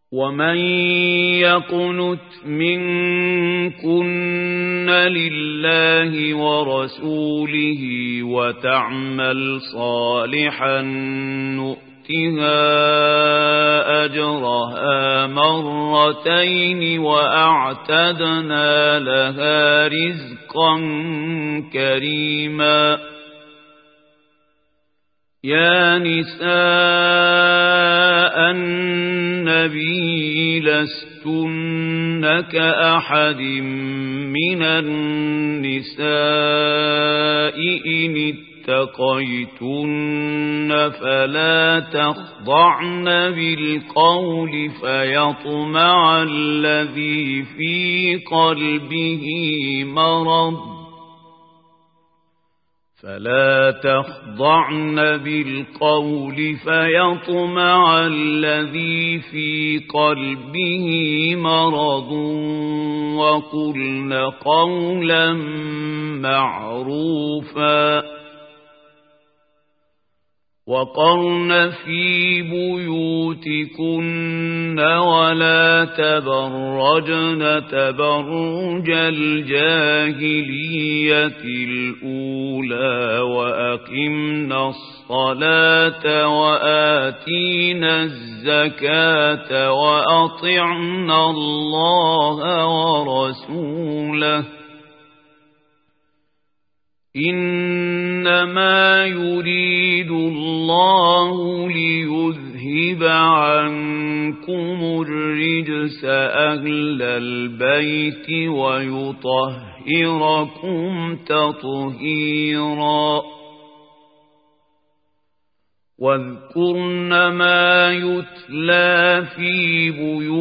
ومن يقنت منكن لله ورسوله وتعمل صالحا نؤتها أجرها مرتين وأعتدنا لها رزقا كريما. يا نساء النبي لستن كأحد من النساء إن اتقيتن فلا تخضعن بالقول فيطمع الذي في قلبه مرض وقلن قولا معروفا. وقرن في بيوتكن ولا تبرجن تبرج الجاهلية الأولى وأقمنا الصلاة وآتينا الزكاة وأطعنا الله ورسوله إنما يريد الله ليذهب عنكم الرجس أهل البيت ويطهركم تطهيرا. واذكرن ما يتلى في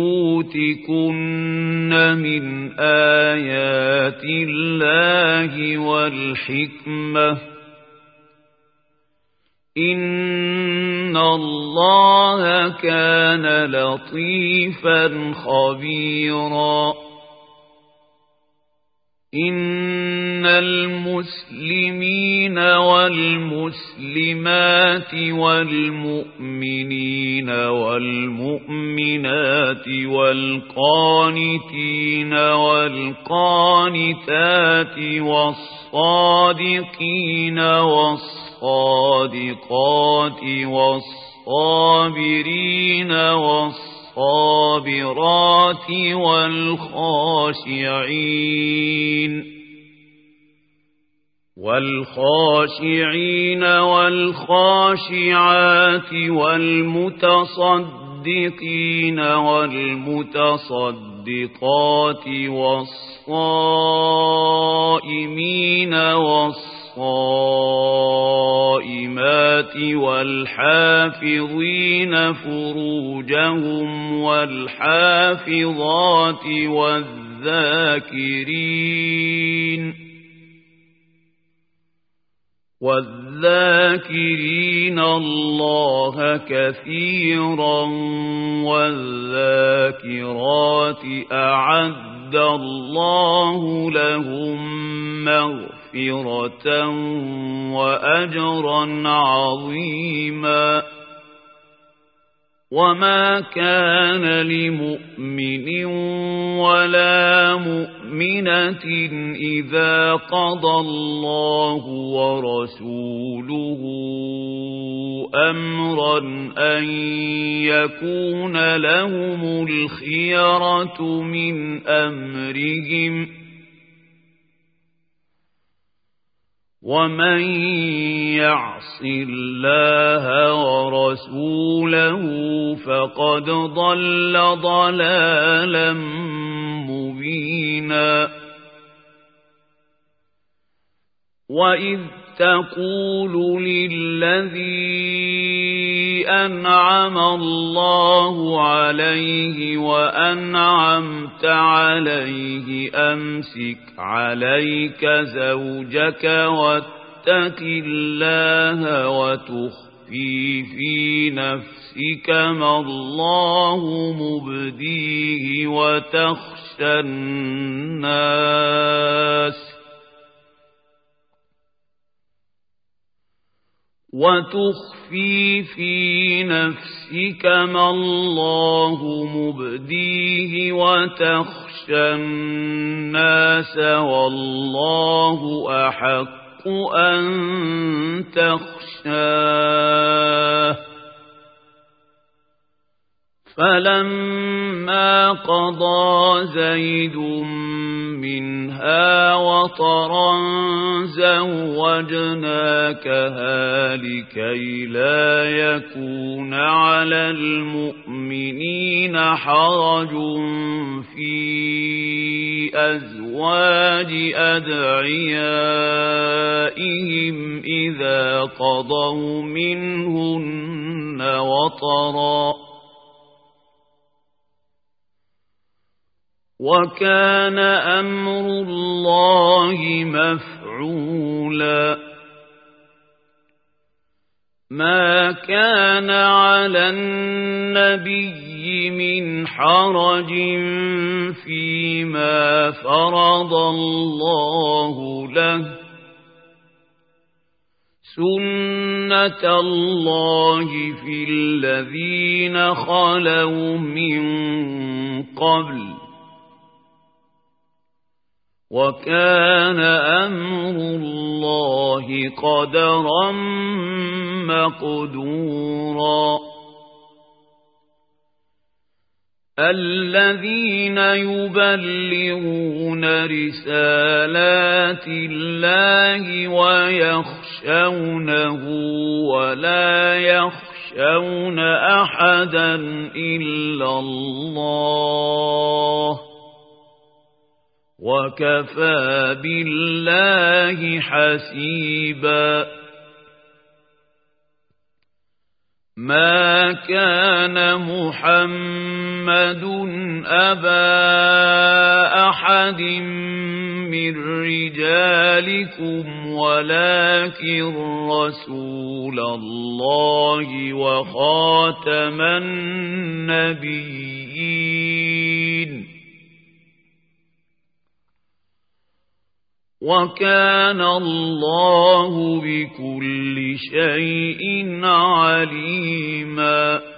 بيوتكن من آيات الله والحكمة إن الله كان لطيفا خبيرا. إن المسلمين والمسلمات والمؤمنين والمؤمنات والقانتين والقانتات والصادقين والصادقات والصابرين والصابرات والخاشعين والخاشعات والمتصدقين والمتصدقات والصائمين والصائمات والحافظين فروجهم والحافظات والذاكرين الله كثيرا والذاكرات أعد الله لهم مغفرة وأجرا عظيما. وما كان لمؤمن ولا مؤمنة إذا قضى الله ورسوله أمرا أن يكون لهم الخيرة من أمرهم ومن يعص الله ورسوله فقد ضل ضلالا مبينا. وإذ تقول للذي أنعم الله عليه وأنعمت عليه أمسك عليك زوجك واتق الله وتخفي في نفسك ما الله مبديه وتخشى الناس وتخفي في نفسك ما الله مبديه وتخشى الناس والله أحق أن تخشاه فلما قضى زيد منها وطرا زوجناكها لكي لا يكون على المؤمنين حرج في أزواج أدعيائهم إذا قضوا منهن وطرا وكان أمر الله مفعولا ما كان على النبي من حرج فيما فرض الله له سنة الله في الذين خلوا من قبل وكان أمر الله قدرا مقدورا الذين يبلغون رسالات الله ويخشونه ولا يخشون أحدا إلا الله وكفى بالله حسيبا ما كان محمد أبا أحد من رجالكم ولكن رسول الله وخاتم النبيين وكان الله بكل شيء عليما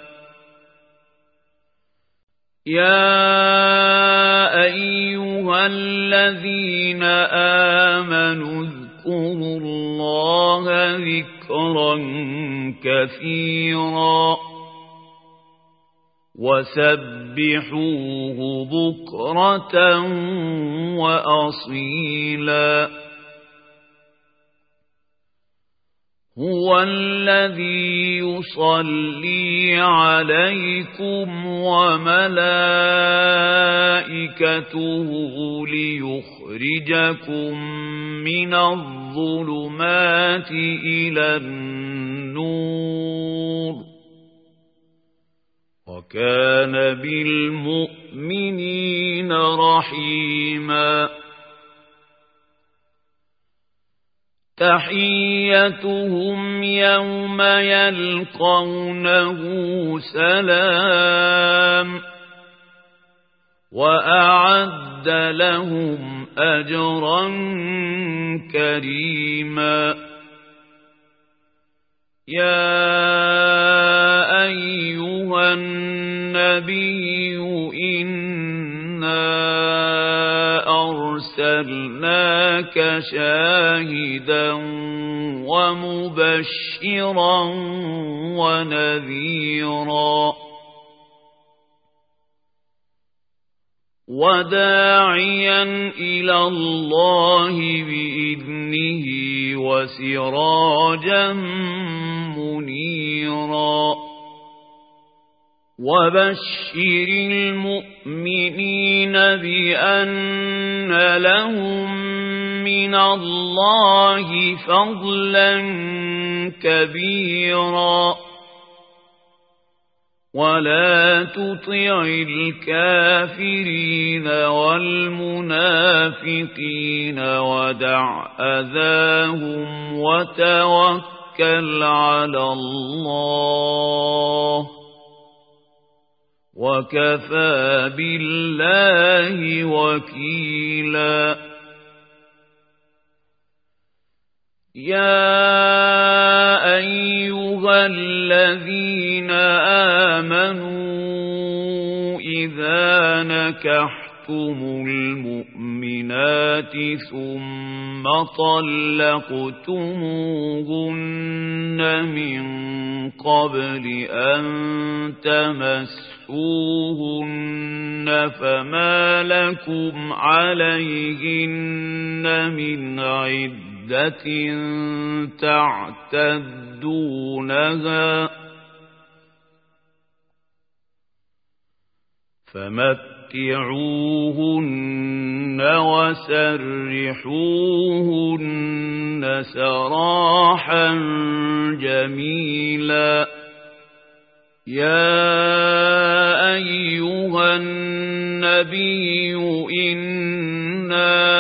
يا أيها الذين آمنوا اذكروا الله ذكرا كثيرا وسبحوه بكرة وأصيلا هو الذي يصلي عليكم وملائكته ليخرجكم من الظلمات إلى النور وكان بالمؤمنين رحيما تحيتهم يوم يلقونه سلام وأعد لهم أجرا كريما يا أيها النبي إنا أرسلناك شاهدا ومبشرا ونذيرا وداعيا إلى الله بإذنه وسراجا منيرا وبشر المؤمنين بأن لهم من الله فضلا كبيرا ولا تطع الكافرين والمنافقين ودع أذاهم وتوكل على الله وكفى بالله وكيلا يا أيها الذين آمنوا إذا نكحتم المؤمنات ثم طلقتموهن من قبل أن تمسوهن فما لكم عليهن من عدة تعتدونها فمتعوهن وسرحوهن سراحا جميلا يا أيها النبي إنا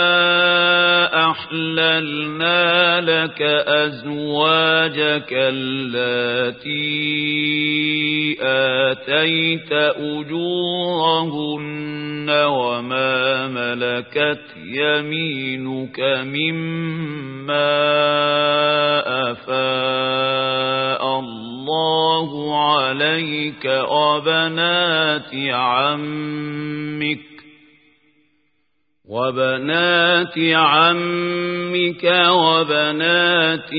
أحللنا لك أزواجك اللاتي آتيت أجورهن وما ملكت يمينك مما أفاء الله عليك وبنات عمك وبنات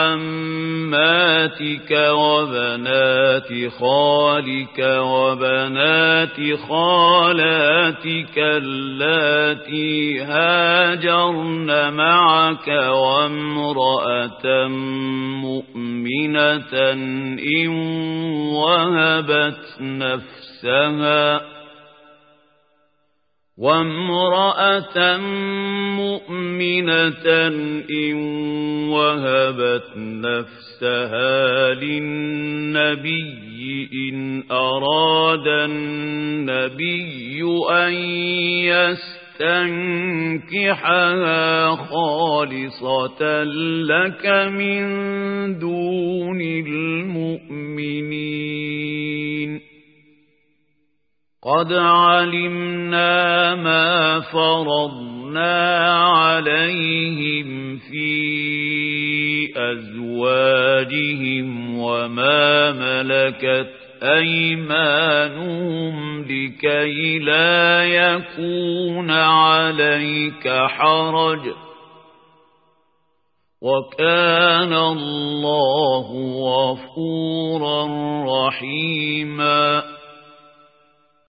عماتك وبنات خالك وبنات خالاتك اللاتي هاجرن معك وامرأة مؤمنة إن وهبت نفسها للنبي إن أراد النبي أن يستنكحها خالصة لك من دون المؤمنين قد علمنا ما فرضنا عليهم في أزواجهم وما ملكت أيمانهم لكي لا يكون عليك حرج وكان الله غفورا رحيما